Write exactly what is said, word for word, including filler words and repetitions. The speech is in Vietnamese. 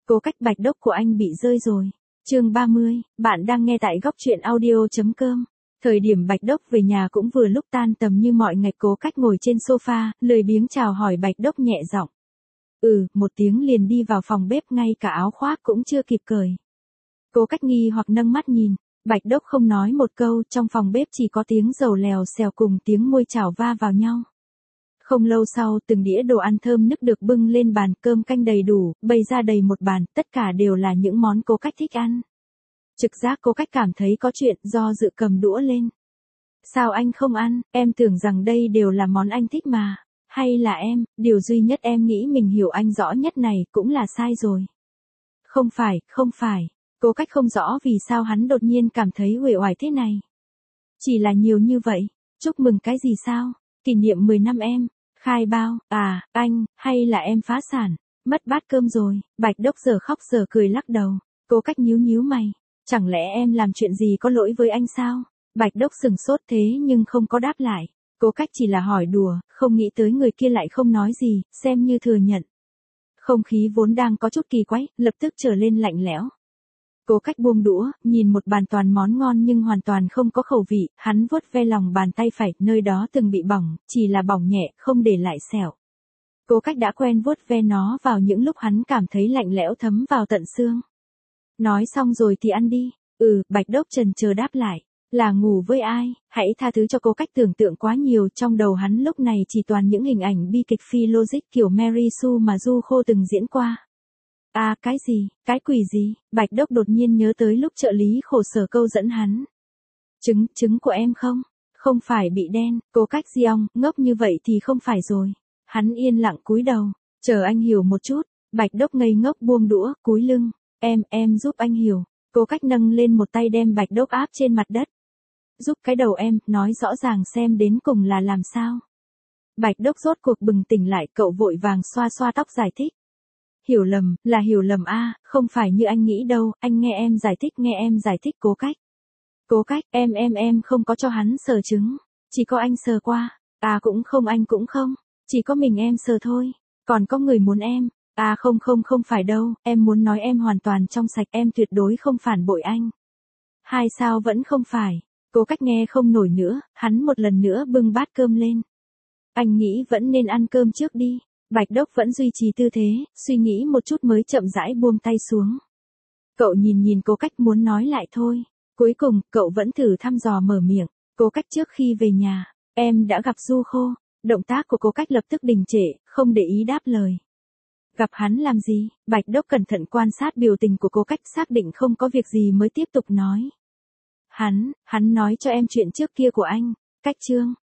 Cố Cách Bạch Đốc của anh bị rơi rồi. Chương ba mươi, bạn đang nghe tại góc truyện audio chấm com. Thời điểm Bạch Đốc về nhà cũng vừa lúc tan tầm như mọi ngày. Cố Cách ngồi trên sofa, lười biếng chào hỏi Bạch Đốc nhẹ giọng. Ừ, một tiếng liền đi vào phòng bếp, ngay cả áo khoác cũng chưa kịp cởi. Cố Cách nghi hoặc nâng mắt nhìn, Bạch Đốc không nói một câu, trong phòng bếp chỉ có tiếng dầu lèo xèo cùng tiếng môi chảo va vào nhau. Không lâu sau, từng đĩa đồ ăn thơm nức được bưng lên bàn, cơm canh đầy đủ, bày ra đầy một bàn, tất cả đều là những món Cố Cách thích ăn. Trực giác Cố Cách cảm thấy có chuyện, do dự cầm đũa lên. Sao anh không ăn, em tưởng rằng đây đều là món anh thích mà. Hay là em, điều duy nhất em nghĩ mình hiểu anh rõ nhất này cũng là sai rồi. Không phải, không phải. Cố Cách không rõ vì sao hắn đột nhiên cảm thấy uể oải thế này. Chỉ là nhiều như vậy. Chúc mừng cái gì sao? Kỷ niệm mười năm em. Khai bao, à, anh, hay là em phá sản, mất bát cơm rồi. Bạch Đốc giờ khóc giờ cười lắc đầu. Cố Cách nhíu nhíu mày. Chẳng lẽ em làm chuyện gì có lỗi với anh sao? Bạch Đốc sừng sốt thế nhưng không có đáp lại. Cố Cách chỉ là hỏi đùa, không nghĩ tới người kia lại không nói gì, xem như thừa nhận. Không khí vốn đang có chút kỳ quái, lập tức trở lên lạnh lẽo. Cố Cách buông đũa, nhìn một bàn toàn món ngon nhưng hoàn toàn không có khẩu vị, hắn vuốt ve lòng bàn tay phải, nơi đó từng bị bỏng, chỉ là bỏng nhẹ, không để lại sẹo. Cố Cách đã quen vuốt ve nó vào những lúc hắn cảm thấy lạnh lẽo thấm vào tận xương. Nói xong rồi thì ăn đi. Ừ, Bạch Đốc chần chờ đáp lại. Là ngủ với ai? Hãy tha thứ cho Cố Cách tưởng tượng quá nhiều, trong đầu hắn lúc này chỉ toàn những hình ảnh bi kịch phi logic kiểu Mary Sue mà Du Khô từng diễn qua. À, cái gì, cái quỷ gì? Bạch Đốc đột nhiên nhớ tới lúc trợ lý khổ sở câu dẫn hắn. Trứng, trứng của em không? Không phải bị đen. Cố Cách giong, ngốc như vậy thì không phải rồi. Hắn yên lặng cúi đầu, chờ anh hiểu một chút. Bạch Đốc ngây ngốc buông đũa, cúi lưng. Em, em giúp anh hiểu. Cố Cách nâng lên một tay đem Bạch Đốc áp trên mặt đất. Giúp cái đầu em, nói rõ ràng xem đến cùng là làm sao. Bạch Đốc rốt cuộc bừng tỉnh lại, cậu vội vàng xoa xoa tóc giải thích. Hiểu lầm, là hiểu lầm a, không phải như anh nghĩ đâu, anh nghe em giải thích, nghe em giải thích. Cố Cách. Cố Cách, em em em không có cho hắn sờ trứng, chỉ có anh sờ qua. À cũng không, anh cũng không, chỉ có mình em sờ thôi, còn có người muốn em. À không không không phải đâu, em muốn nói em hoàn toàn trong sạch, em tuyệt đối không phản bội anh. Hai sao vẫn không phải. Cố Cách nghe không nổi nữa, hắn một lần nữa bưng bát cơm lên. Anh nghĩ vẫn nên ăn cơm trước đi. Bạch Đốc vẫn duy trì tư thế, suy nghĩ một chút mới chậm rãi buông tay xuống. Cậu nhìn nhìn Cố Cách muốn nói lại thôi. Cuối cùng, cậu vẫn thử thăm dò mở miệng. Cố Cách, trước khi về nhà, em đã gặp Du Khô. Động tác của Cố Cách lập tức đình trệ, không để ý đáp lời. Gặp hắn làm gì? Bạch Đốc cẩn thận quan sát biểu tình của Cố Cách, xác định không có việc gì mới tiếp tục nói. Hắn, hắn nói cho em chuyện trước kia của anh. Cách Trương,